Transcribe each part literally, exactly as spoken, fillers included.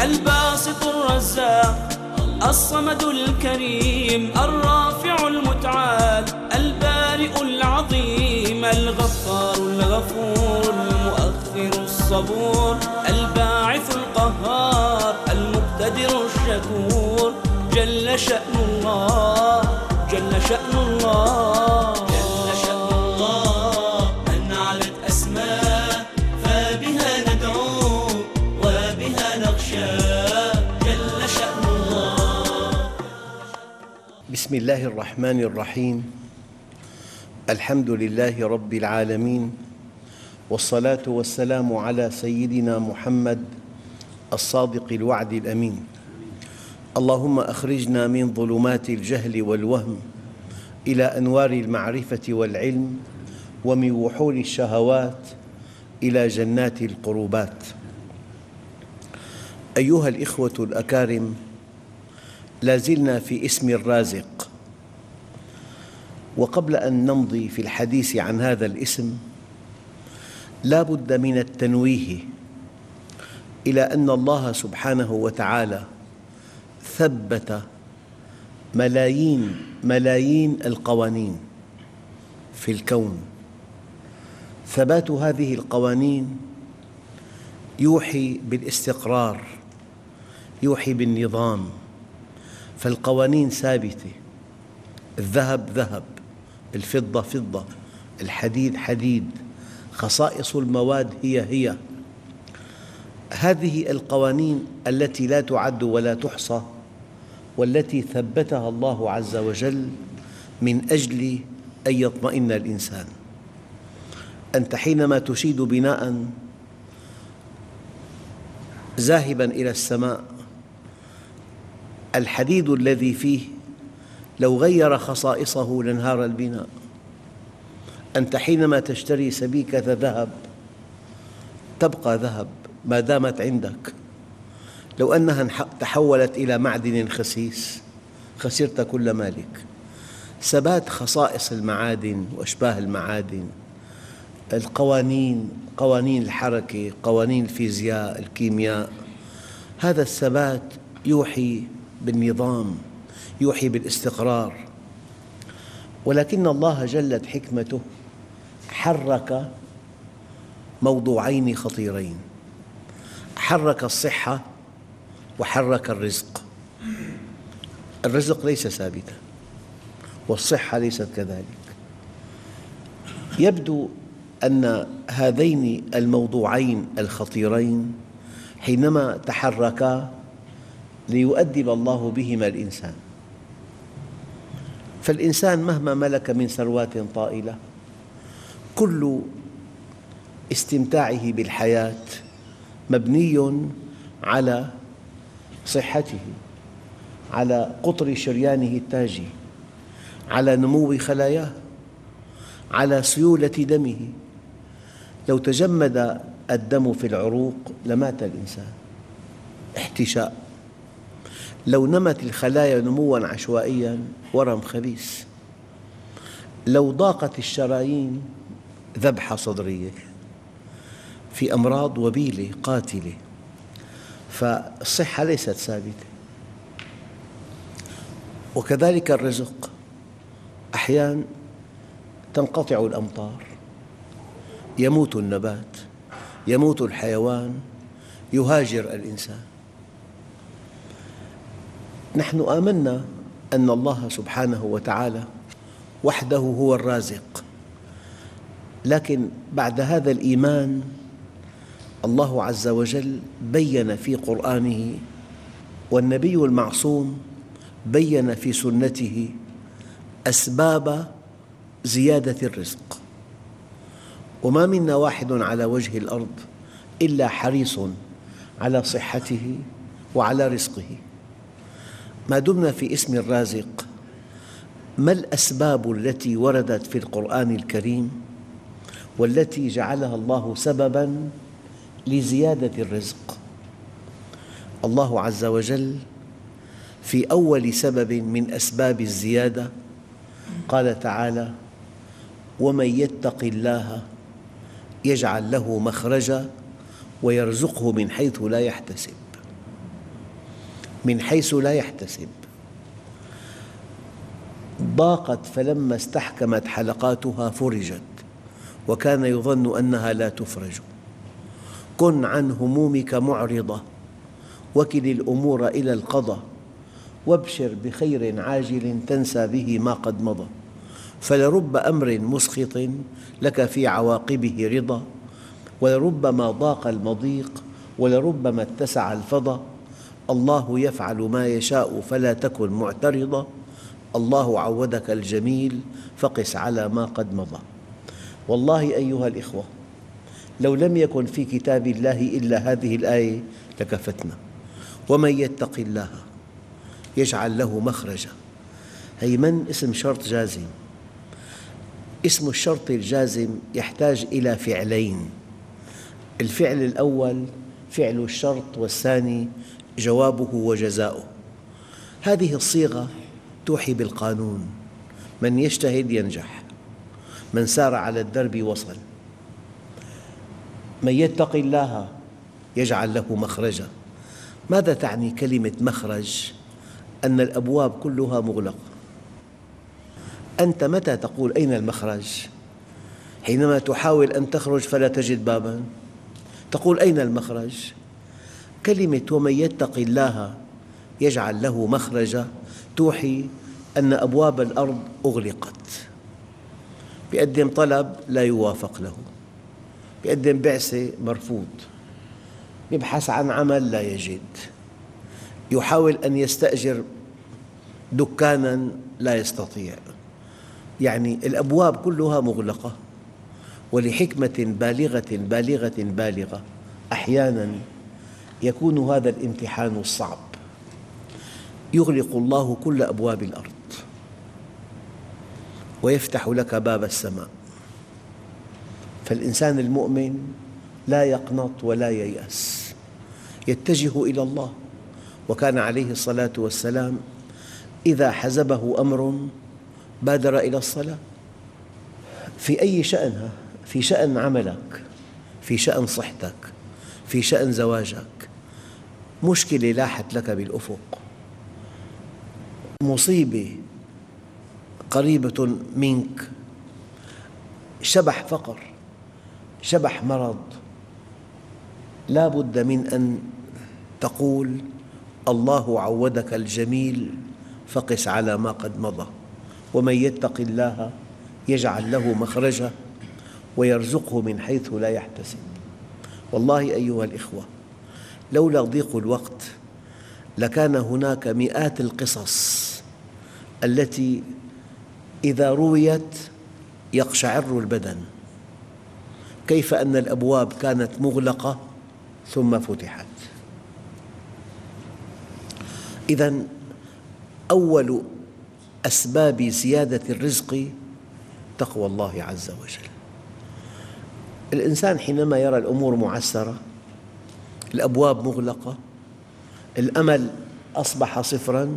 الباسط الرزاق الصمد الكريم الرافع المتعال البارئ العظيم الغفار الغفور المؤخر الصبور الباعث القهار المقتدر الشكور جل شأن الله جل شأن الله جل شأن الله من علت أسماء فبها ندعو وبها نخشى جل شأن الله. بسم الله الرحمن الرحيم. الحمد لله رب العالمين، والصلاة والسلام على سيدنا محمد الصادق الوعد الأمين. اللهم أخرجنا من ظلمات الجهل والوهم إلى أنوار المعرفة والعلم، ومن وحول الشهوات إلى جنات القربات. أيها الإخوة الأكارم، لا زلنا في اسم الرازق، وقبل أن نمضي في الحديث عن هذا الاسم لا بد من التنويه إلى أن الله سبحانه وتعالى ثبت ملايين ملايين القوانين في الكون. ثبات هذه القوانين يوحي بالاستقرار، يوحي بالنظام، فالقوانين ثابتة. الذهب ذهب، الفضة فضة، الحديد حديد، خصائص المواد هي هي. هذه القوانين التي لا تعد ولا تحصى، والتي ثبتها الله عز وجل من أجل أن يطمئن الإنسان. أنت حينما تشيد بناء ذاهبا إلى السماء، الحديد الذي فيه لو غير خصائصه لانهار البناء. أنت حينما تشتري سبيكة ذهب تبقى ذهب ما دامت عندك. لو أنها تحولت إلى معدن خسيس خسرت كل مالك. ثبات خصائص المعادن وأشباه المعادن، القوانين، قوانين الحركة، قوانين الفيزياء، الكيمياء، هذا الثبات يوحي بالنظام، يوحي بالاستقرار. ولكن الله جلت حكمته حرك موضوعين خطيرين، حرك الصحة وحرك الرزق. الرزق ليس ثابتا والصحة ليست كذلك. يبدو أن هذين الموضوعين الخطيرين حينما تحركا ليؤدب الله بهما الإنسان. فالإنسان مهما ملك من ثروات طائلة، كل استمتاعه بالحياة مبني على صحته، على قطر شريانه التاجي، على نمو خلاياه، على سيولة دمه. لو تجمد الدم في العروق لمات الإنسان احتشاء. لو نمت الخلايا نمواً عشوائياً ورم خبيث. لو ضاقت الشرايين ذبحة صدرية، في أمراض وبيلة قاتلة. فالصحة ليست ثابتة. وكذلك الرزق، أحياناً تنقطع الأمطار، يموت النبات، يموت الحيوان، يهاجر الإنسان. نحن آمنا أن الله سبحانه وتعالى وحده هو الرازق، لكن بعد هذا الإيمان الله عز وجل بيّن في قرآنه، والنبي المعصوم بيّن في سنته أسباب زيادة الرزق. وما منا واحد على وجه الأرض إلا حريص على صحته وعلى رزقه. ما دمنا في اسم الرازق، ما الأسباب التي وردت في القرآن الكريم والتي جعلها الله سبباً لزيادة الرزق؟ الله عز وجل في أول سبب من أسباب الزيادة قال تعالى: ومن يتق الله يجعل له مخرجا ويرزقه من حيث لا يحتسب. من حيث لا يحتسب. ضاقت فلما استحكمت حلقاتها فرجت، وكان يظن أنها لا تفرج. كن عن همومك معرضة، وكل الأمور إلى القضاء، وابشر بخير عاجل تنسى به ما قد مضى. فلرب أمر مسخط لك في عواقبه رضا، ولربما ضاق المضيق، ولربما اتسع الفضا. الله يفعل ما يشاء فلا تكن معترضا، الله عودك الجميل فقس على ما قد مضى. والله أيها الإخوة، لو لم يكن في كتاب الله إلا هذه الآية لكفتنا. ومن يتق الله يجعل له مخرجا. هي من اسم شرط جازم. اسم الشرط الجازم يحتاج إلى فعلين، الفعل الأول فعل الشرط، والثاني جوابه وجزاؤه. هذه الصيغة توحي بالقانون: من يجتهد ينجح، من سار على الدرب وصل. من يتق الله يجعل له مخرجا. ماذا تعني كلمة مخرج؟ أن الأبواب كلها مغلقة. أنت متى تقول أين المخرج؟ حينما تحاول أن تخرج فلا تجد باباً، تقول أين المخرج؟ كلمة ومن يتق الله يجعل له مخرجا توحي أن أبواب الأرض أغلقت. بيقدم طلب لا يوافق له، بيقدم بعثة مرفوض، يبحث عن عمل لا يجد، يحاول أن يستأجر دكاناً لا يستطيع. يعني الأبواب كلها مغلقة. ولحكمة بالغة بالغة بالغة أحياناً يكون هذا الامتحان الصعب. يغلق الله كل أبواب الأرض ويفتح لك باب السماء، فالإنسان المؤمن لا يقنط ولا ييأس، يتجه إلى الله. وكان عليه الصلاة والسلام إذا حزبه أمر بادر إلى الصلاة في أي شأن، في شأن عملك، في شأن صحتك، في شأن زواجك، مشكلة لاحت لك بالأفق، مصيبة قريبة منك، شبح فقر، شبح مرض، لا بد من أن تقول الله عودك الجميل فقس على ما قد مضى. ومن يتق الله يجعل له مخرجا ويرزقه من حيث لا يحتسب. والله أيها الإخوة، لولا ضيق الوقت لكان هناك مئات القصص التي إذا رويت يقشعر البدن، كيف أن الأبواب كانت مغلقة ثم فتحت. إذن أول أسباب زيادة الرزق تقوى الله عز وجل. الإنسان حينما يرى الأمور معسرة، الأبواب مغلقة، الأمل أصبح صفراً،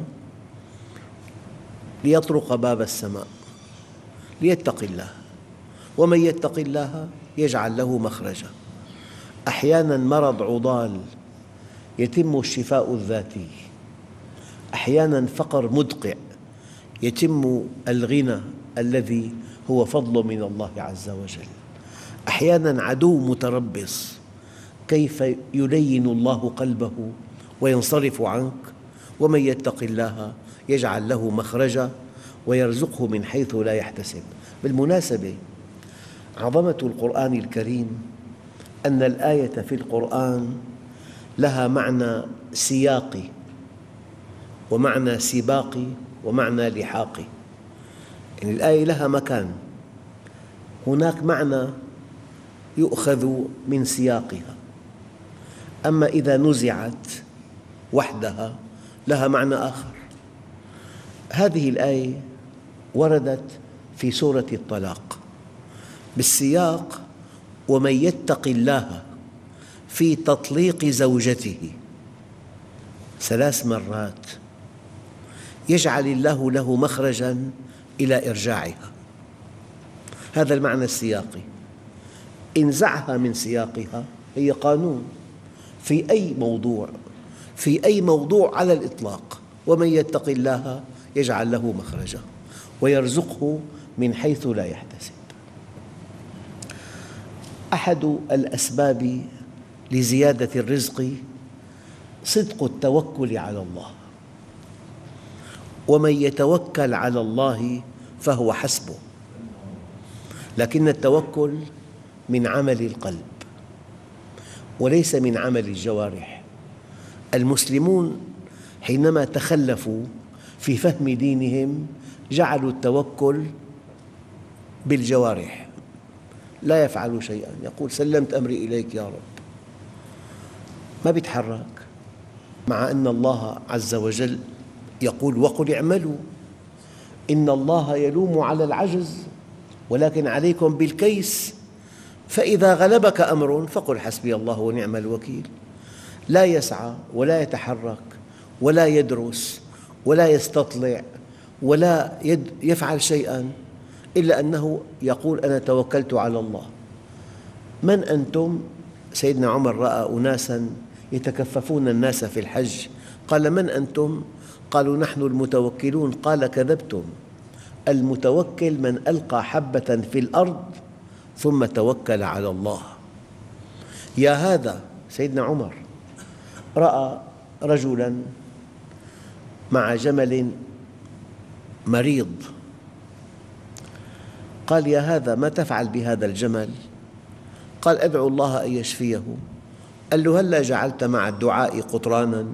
ليطرق باب السماء، ليتق الله. ومن يتق الله يجعل له مخرجا. أحياناً مرض عضال يتم الشفاء الذاتي، أحياناً فقر مدقع يتم الغنى الذي هو فضل من الله عز وجل، أحياناً عدو متربص كيف يلين الله قلبه وينصرف عنك. ومن يتق الله يجعل له مخرجا ويرزقه من حيث لا يحتسب. بالمناسبة، عظمة القرآن الكريم أن الآية في القرآن لها معنى سياقي ومعنى سباقي ومعنى لحاقي. يعني الآية لها مكان، هناك معنى يؤخذ من سياقها، أما إذا نزعت وحدها لها معنى آخر. هذه الآية وردت في سورة الطلاق بالسياق: ومن يتق الله في تطليق زوجته ثلاث مرات يجعل الله له مخرجاً إلى إرجاعها. هذا المعنى السياقي. انزعها من سياقها، هي قانون في أي موضوع في أي موضوع على الإطلاق. ومن يتق الله يجعل له مخرجا ويرزقه من حيث لا يحتسب. أحد الأسباب لزيادة الرزق صدق التوكل على الله، ومن يتوكل على الله فهو حسبه. لكن التوكل من عمل القلب وليس من عمل الجوارح. المسلمون حينما تخلفوا في فهم دينهم جعلوا التوكل بالجوارح، لا يفعل شيئا، يقول سلمت أمري إليك يا رب، ما يتحرك، مع أن الله عز وجل يقول وقل اعملوا إن الله يلوم على العجز ولكن عليكم بالكيس، فإذا غلبك أمر فقل حسبي الله ونعم الوكيل. لا يسعى ولا يتحرك ولا يدرس ولا يستطلع ولا يفعل شيئا إلا أنه يقول أنا توكلت على الله. من أنتم؟ سيدنا عمر رأى أناساً يتكففون الناس في الحج، قال من أنتم؟ قالوا نحن المتوكلون. قال كذبتم، المتوكل من ألقى حبة في الأرض ثم توكل على الله. يا هذا سيدنا عمر رأى رجلاً مع جمل مريض، قال يا هذا ما تفعل بهذا الجمل؟ قال أدعو الله أن يشفيه. قال له هلا جعلت مع الدعاء قطرانا؟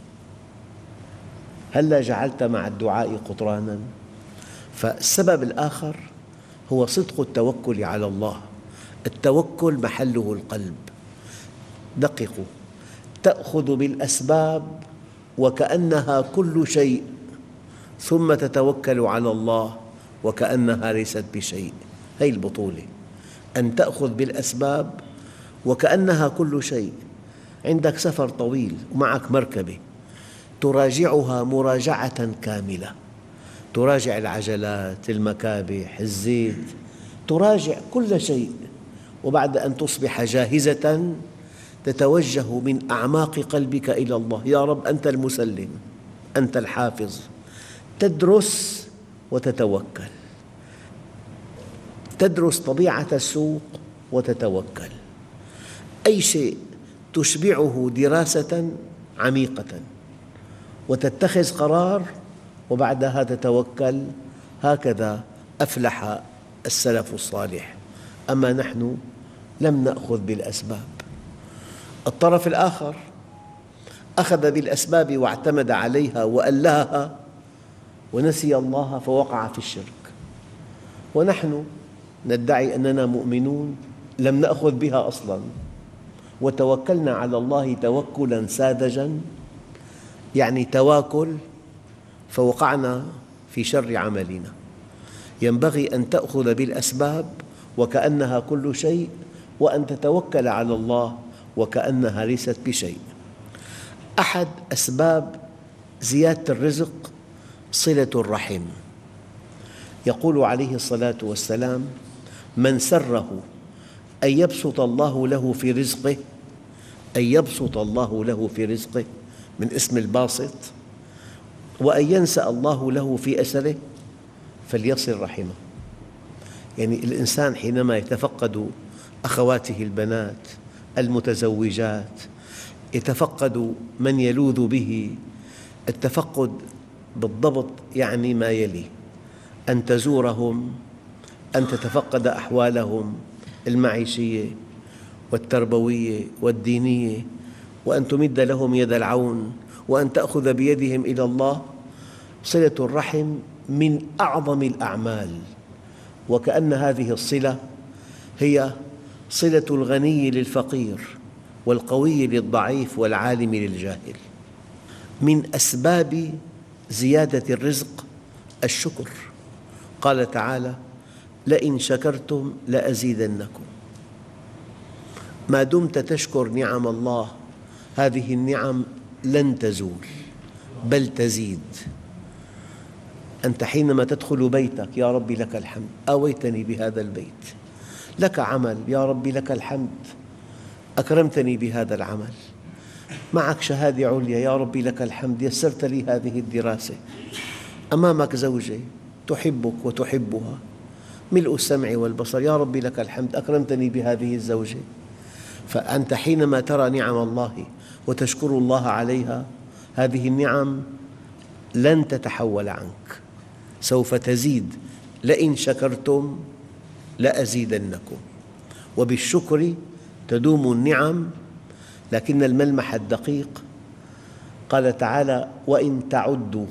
هلا جعلت مع الدعاء قطرانا؟ فالسبب الآخر هو صدق التوكل على الله. التوكل محله القلب. دققوا، تأخذ بالأسباب وكأنها كل شيء ثم تتوكل على الله وكأنها ليست بشيء. هذه البطولة، أن تأخذ بالأسباب وكأنها كل شيء. عندك سفر طويل ومعك مركبة تراجعها مراجعة كاملة، تراجع العجلات، المكابح، الزيت، تراجع كل شيء، وبعد أن تصبح جاهزة تتوجه من أعماق قلبك إلى الله، يا رب أنت المسلم، أنت الحافظ. تدرس وتتوكل، تدرس طبيعة السوق وتتوكل. أي شيء تشبعه دراسة عميقة وتتخذ قرار وبعدها تتوكل. هكذا أفلح السلف الصالح. أما نحن لم نأخذ بالأسباب. الطرف الآخر أخذ بالأسباب واعتمد عليها وألهها ونسي الله فوقع في الشرك. ونحن ندعي أننا مؤمنون لم نأخذ بها أصلاً وتوكلنا على الله توكلاً ساذجاً، يعني تواكل، فوقعنا في شر عملنا. ينبغي أن تأخذ بالأسباب وكأنها كل شيء، وأن تتوكل على الله وكأنها ليست بشيء. أحد أسباب زيادة الرزق صلة الرحم. يقول عليه الصلاة والسلام من سره أن يبسط الله له في رزقه، أن يبسط الله له في رزقه من اسم الباسط، وأن ينسأ الله له في أسره فليصل رحمه. يعني الإنسان حينما يتفقد أخواته البنات المتزوجات، يتفقد من يلوذ به، التفقد بالضبط يعني ما يلي: أن تزورهم، أن تتفقد أحوالهم المعيشية والتربوية والدينية، وأن تمد لهم يد العون، وأن تأخذ بيدهم إلى الله. صلة الرحم من أعظم الأعمال، وكأن هذه الصلة هي صلة الغني للفقير والقوي للضعيف والعالم للجاهل. من أسباب زيادة الرزق الشكر. قال تعالى: لئن شكرتم لأزيدنكم. ما دمت تشكر نعم الله هذه النعم لن تزول بل تزيد. أنت حينما تدخل بيتك: يا ربي لك الحمد، آويتني بهذا البيت. لك عمل: يا ربي لك الحمد، أكرمتني بهذا العمل. معك شهادة عليا، يا ربي لك الحمد يسرت لي هذه الدراسة. أمامك زوجة تحبك وتحبها، ملء السمع والبصر، يا ربي لك الحمد أكرمتني بهذه الزوجة. فأنت حينما ترى نعم الله وتشكر الله عليها، هذه النعم لن تتحول عنك، سوف تزيد. لئن شكرتم لأزيدنكم. وبالشكر تدوم النعم. لكن الملمح الدقيق قال تعالى: وإن تعدوا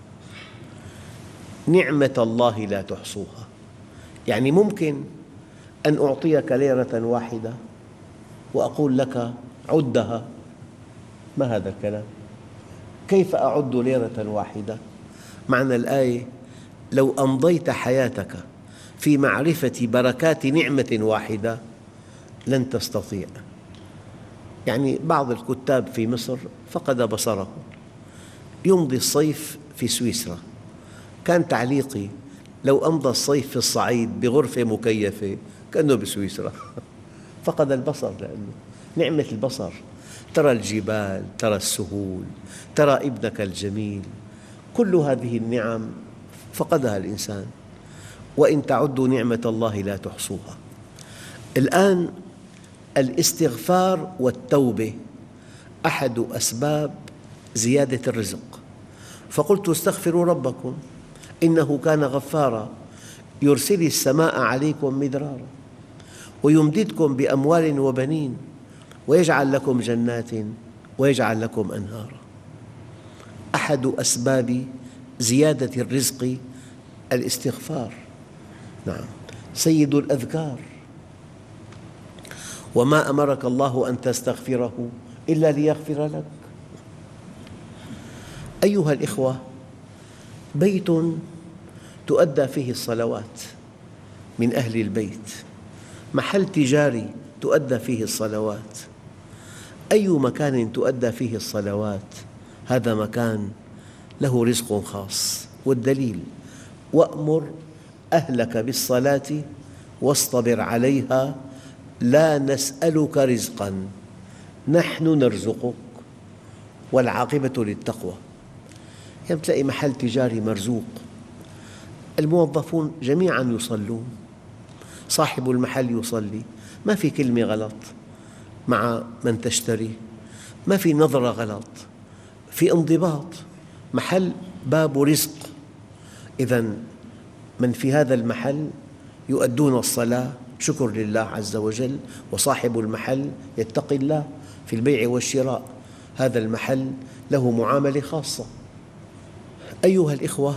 نعمة الله لا تحصوها. يعني ممكن أن أعطيك ليرة واحدة وأقول لك عدها. ما هذا الكلام؟ كيف أعد ليرة واحدة؟ معنى الآية: لو أمضيت حياتك في معرفة بركات نعمة واحدة لن تستطيع. يعني بعض الكتاب في مصر فقد بصره، يمضي الصيف في سويسرا، كان تعليقي: لو أمضى الصيف في الصعيد بغرفة مكيفة كأنه بسويسرا. فقد البصر، لأنه نعمة البصر، ترى الجبال، ترى السهول، ترى ابنك الجميل، كل هذه النعم فقدها الإنسان. وإن تعدوا نعمة الله لا تحصوها. الآن الاستغفار والتوبة أحد أسباب زيادة الرزق. فقلت: استغفروا ربكم إنه كان غفارا يرسل السماء عليكم مدرارا ويمددكم بأموال وبنين ويجعل لكم جنات ويجعل لكم أنهارا. أحد أسباب زيادة الرزق الاستغفار. نعم، سيد الأذكار: وما أمرك الله أن تستغفره إلا ليغفر لك. أيها الإخوة، بيت تؤدى فيه الصلوات من أهل البيت، محل تجاري تؤدى فيه الصلوات، أي مكان تؤدى فيه الصلوات هذا مكان له رزق خاص. والدليل: وأمر أهلك بالصلاة واصطبر عليها لا نسألك رزقاً نحن نرزقك والعاقبة للتقوى. يعني تلاقي محل تجاري مرزوق، الموظفون جميعاً يصلون، صاحب المحل يصلي، ما في كلمة غلط مع من تشتري، ما في نظرة غلط، في انضباط، محل باب رزق. إذن من في هذا المحل يؤدون الصلاة شكر لله عز وجل، وصاحب المحل يتقي الله في البيع والشراء، هذا المحل له معاملة خاصة. أيها الإخوة،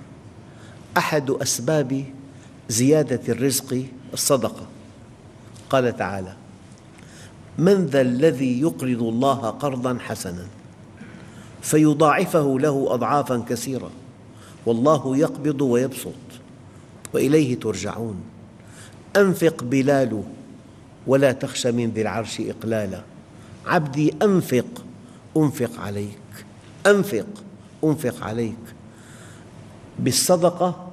أحد أسباب زيادة الرزق الصدقة. قال تعالى: من ذا الذي يقرض الله قرضاً حسناً فيضاعفه له أضعافاً كثيرة والله يقبض ويبسط وإليه ترجعون. أنفق بلال ولا تخش من ذي العرش إقلالا. عبدي أنفق أنفق عليك، أنفق أنفق عليك. بالصدقة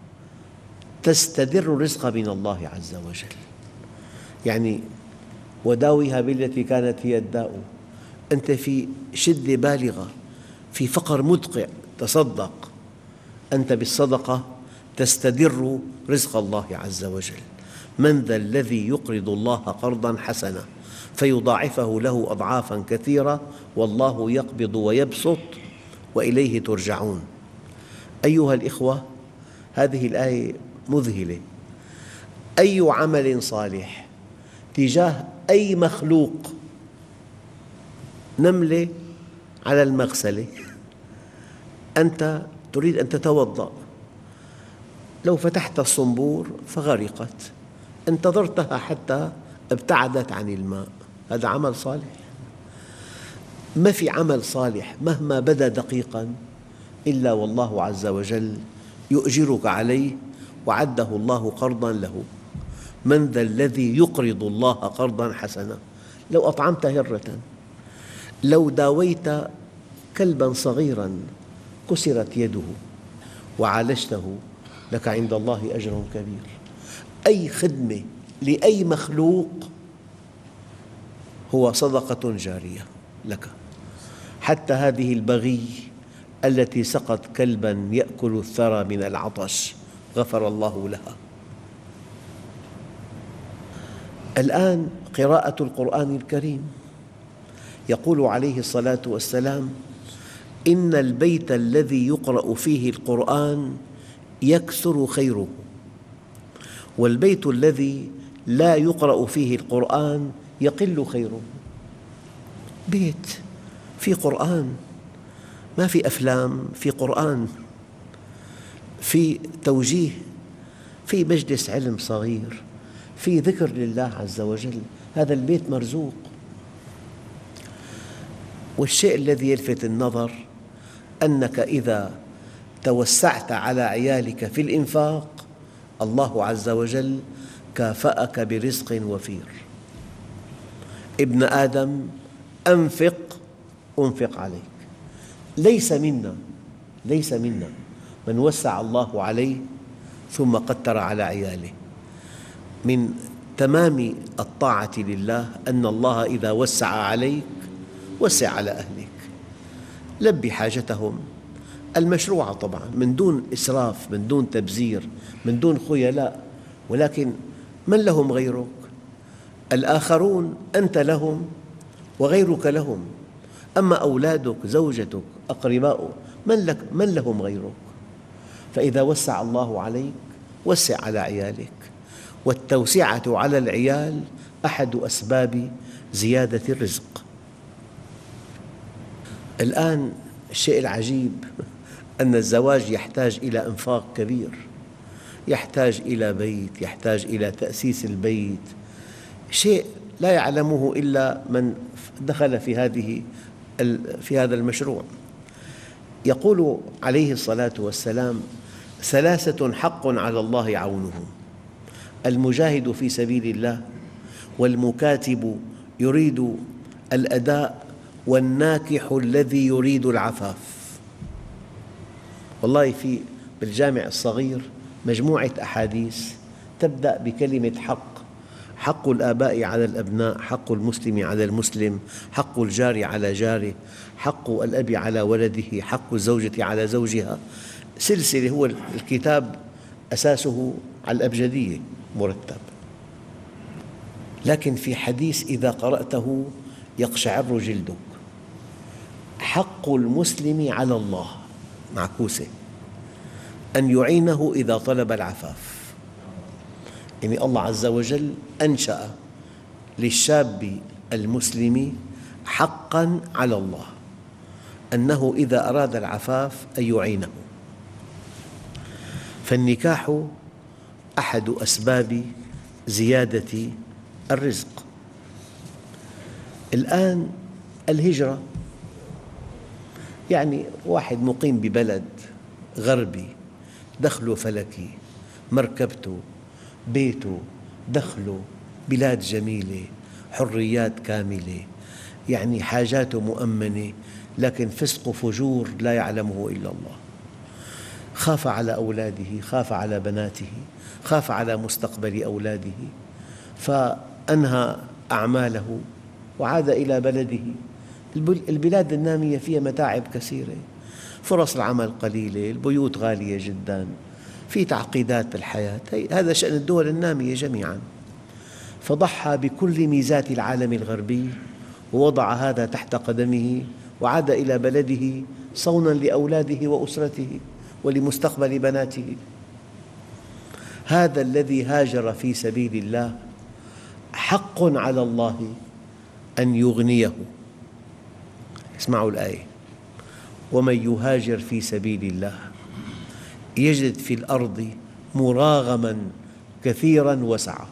تستدر الرزق من الله عز وجل. يعني وداوها بالتي كانت هي الداء. أنت في شدة بالغة، في فقر مدقع، تصدق. أنت بالصدقة تستدر رزق الله عز وجل. من ذا الذي يقرض الله قرضاً حسناً فيضاعفه له أضعافاً كثيرة والله يقبض ويبسط وإليه ترجعون. أيها الإخوة، هذه الآية مذهلة. أي عمل صالح تجاه أي مخلوق، نملة على المغسلة، أنت تريد أن تتوضأ، لو فتحت الصنبور فغرقت، انتظرتها حتى ابتعدت عن الماء، هذا عمل صالح؟ ما في عمل صالح مهما بدا دقيقاً إلا والله عز وجل يؤجرك عليه، وعده الله قرضاً له. من ذا الذي يقرض الله قرضاً حسناً. لو أطعمت هرة، لو داويت كلباً صغيراً كسرت يده وعالجته، لك عند الله أجر كبير. أي خدمة لأي مخلوق هو صدقة جارية لك. حتى هذه البغي التي سقت كلبا يأكل الثرى من العطش غفر الله لها. الآن قراءة القرآن الكريم، يقول عليه الصلاة والسلام: إن البيت الذي يقرأ فيه القرآن يكثر خيره، والبيت الذي لا يقرأ فيه القرآن يقل خيره. بيت في قرآن، ما في أفلام، في قرآن، في توجيه، في مجلس علم صغير، في ذكر لله عز وجل، هذا البيت مرزوق. والشيء الذي يلفت النظر أنك إذا توسعت على عيالك في الإنفاق الله عز وجل كافأك برزق وفير. ابن آدم أنفق أنفق عليك. ليس منا ليس منا من وسع الله عليه ثم قتر على عياله. من تمام الطاعة لله أن الله إذا وسع عليك وسع على أهلك، لبي حاجتهم المشروعة طبعاً، من دون إسراف، من دون تبذير، من دون خيلاء، ولكن من لهم غيرك؟ الآخرون أنت لهم وغيرك لهم، أما أولادك، زوجتك، أقرباؤك، من, لك من لهم غيرك؟ فإذا وسع الله عليك وسع على عيالك. والتوسعة على العيال أحد أسباب زيادة الرزق. الآن الشيء العجيب أن الزواج يحتاج إلى إنفاق كبير، يحتاج إلى بيت، يحتاج إلى تأسيس البيت، شيء لا يعلمه إلا من دخل في هذه في هذا المشروع. يقول عليه الصلاة والسلام: ثلاثة حق على الله عونهم: المجاهد في سبيل الله، والمكاتب يريد الأداء، والناكح الذي يريد العفاف. والله في بالجامع الصغير مجموعة أحاديث تبدأ بكلمة حق: حق الآباء على الأبناء، حق المسلم على المسلم، حق الجار على جاره، حق الأب على ولده، حق الزوجة على زوجها. سلسلة، هو الكتاب أساسه على الأبجدية مرتب، لكن في حديث إذا قرأته يقشعر جلدك: حق المسلم على الله، معكوسة، أن يعينه إذا طلب العفاف. يعني الله عز وجل أنشأ للشاب المسلم حقاً على الله أنه إذا أراد العفاف أن يعينه. فالنكاح أحد أسباب زيادة الرزق. الآن الهجرة، يعني واحد مقيم ببلد غربي، دخله فلكي، مركبته، بيته، دخله، بلاد جميلة، حريات كاملة، يعني حاجاته مؤمنة، لكن فسق وفجور لا يعلمه إلا الله. خاف على أولاده، خاف على بناته، خاف على مستقبل أولاده، فأنهى أعماله وعاد إلى بلده. البلاد النامية فيها متاعب كثيرة، فرص العمل قليلة، البيوت غالية جداً، في تعقيدات بالحياة. هذا شأن الدول النامية جميعاً. فضحى بكل ميزات العالم الغربي ووضع هذا تحت قدمه وعاد إلى بلده صوناً لأولاده وأسرته ولمستقبل بناته. هذا الذي هاجر في سبيل الله حق على الله أن يغنيه. اسمعوا الآية: ومن يهاجر في سبيل الله يجد في الأرض مراغماً كثيراً وسعة.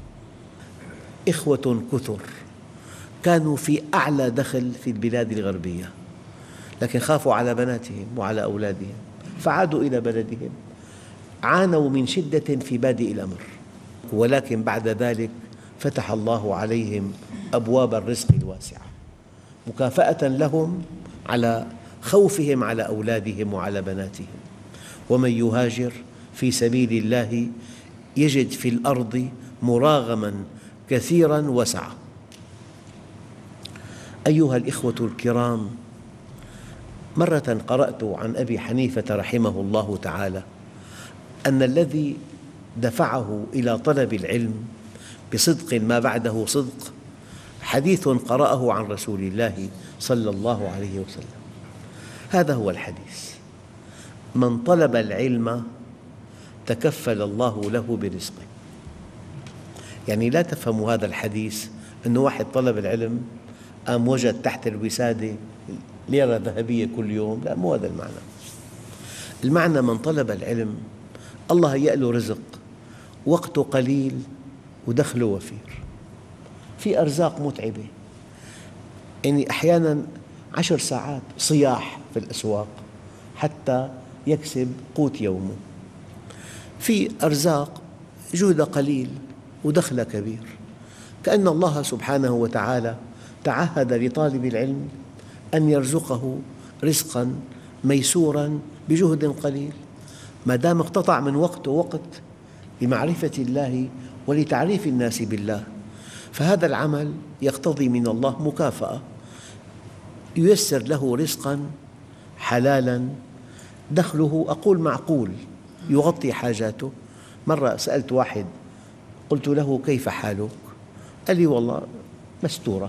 إخوة كثر كانوا في أعلى دخل في البلاد الغربية، لكن خافوا على بناتهم وعلى أولادهم فعادوا إلى بلدهم، عانوا من شدة في بادئ الأمر، ولكن بعد ذلك فتح الله عليهم أبواب الرزق الواسعة مكافأة لهم على خوفهم على أولادهم وعلى بناتهم. ومن يهاجر في سبيل الله يجد في الأرض مراغماً كثيراً وسعة. أيها الإخوة الكرام، مرة قرأت عن أبي حنيفة رحمه الله تعالى أن الذي دفعه إلى طلب العلم بصدق ما بعده صدق حديث قرأه عن رسول الله صلى الله عليه وسلم. هذا هو الحديث: من طلب العلم تكفل الله له برزقه. يعني لا تفهموا هذا الحديث أنه واحد طلب العلم قام وجد تحت الوسادة ليرة ذهبية كل يوم، لا، مو هذا المعنى. المعنى من طلب العلم الله هيأ له رزق، وقته قليل ودخله وفير. في أرزاق متعبة، يعني أحياناً عشر ساعات صياح في الأسواق حتى يكسب قوت يومه. في أرزاق جهد قليل ودخل كبير، كأن الله سبحانه وتعالى تعهد لطالب العلم أن يرزقه رزقاً ميسوراً بجهد قليل، ما دام اقتطع من وقته وقت لمعرفة الله ولتعريف الناس بالله، فهذا العمل يقتضي من الله مكافأة، ييسر له رزقاً حلالاً دخله أقول معقول يغطي حاجاته. مرة سألت واحد قلت له: كيف حالك؟ قال لي: والله مستورة،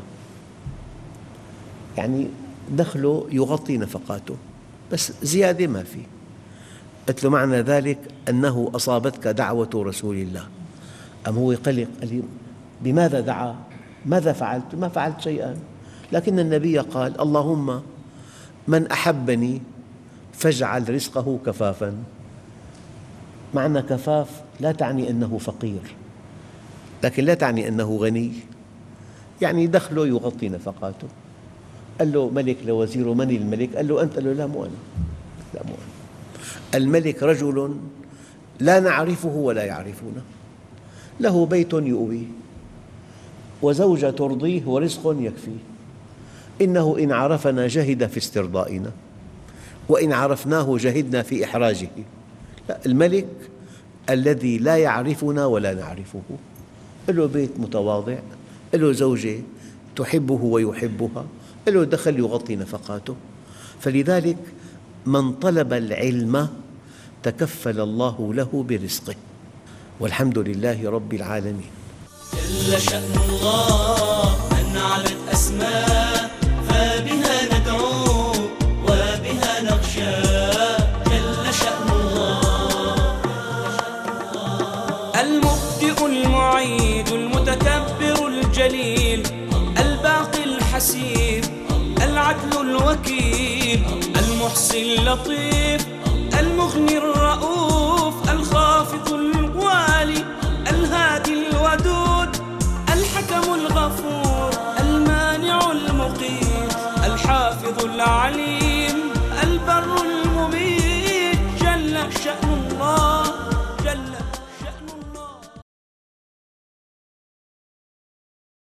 يعني دخله يغطي نفقاته بس زيادة ما في. قلت له: معنى ذلك أنه أصابتك دعوة رسول الله. أم هو قلق، قال لي: بماذا دعا؟ ماذا فعلت؟ ما فعلت شيئا، لكن النبي قال: اللهم من أحبني فاجعل رزقه كفافا. معنى كفاف لا تعني أنه فقير، لكن لا تعني أنه غني، يعني دخله يغطي نفقاته. قال له ملك لوزيره: من الملك؟ قال له: أنت. قال له: لا، مو أنا. لا، مو أنا. الملك رجل لا نعرفه ولا يعرفونه، له بيت يؤويه وزوجة ترضيه ورزق يكفيه، إنه إن عرفنا جهد في استرضائنا وإن عرفناه جهدنا في إحراجه. لا، الملك الذي لا يعرفنا ولا نعرفه، له بيت متواضع، له زوجة تحبه ويحبها، له دخل يغطي نفقاته. فلذلك من طلب العلم تكفل الله له برزقه، والحمد لله رب العالمين. جل شأن الله من علت أسماء، فبها ندعو وبها نخشى. جل شأن الله المبدئ المعيد المتكبر الجليل الباقي الحسيب العدل الوكيل المحصي اللطيف المغني الرؤوف الخافض الوالي الهادي الودود الحكم الغفور المانع المقيت الحافظ العليم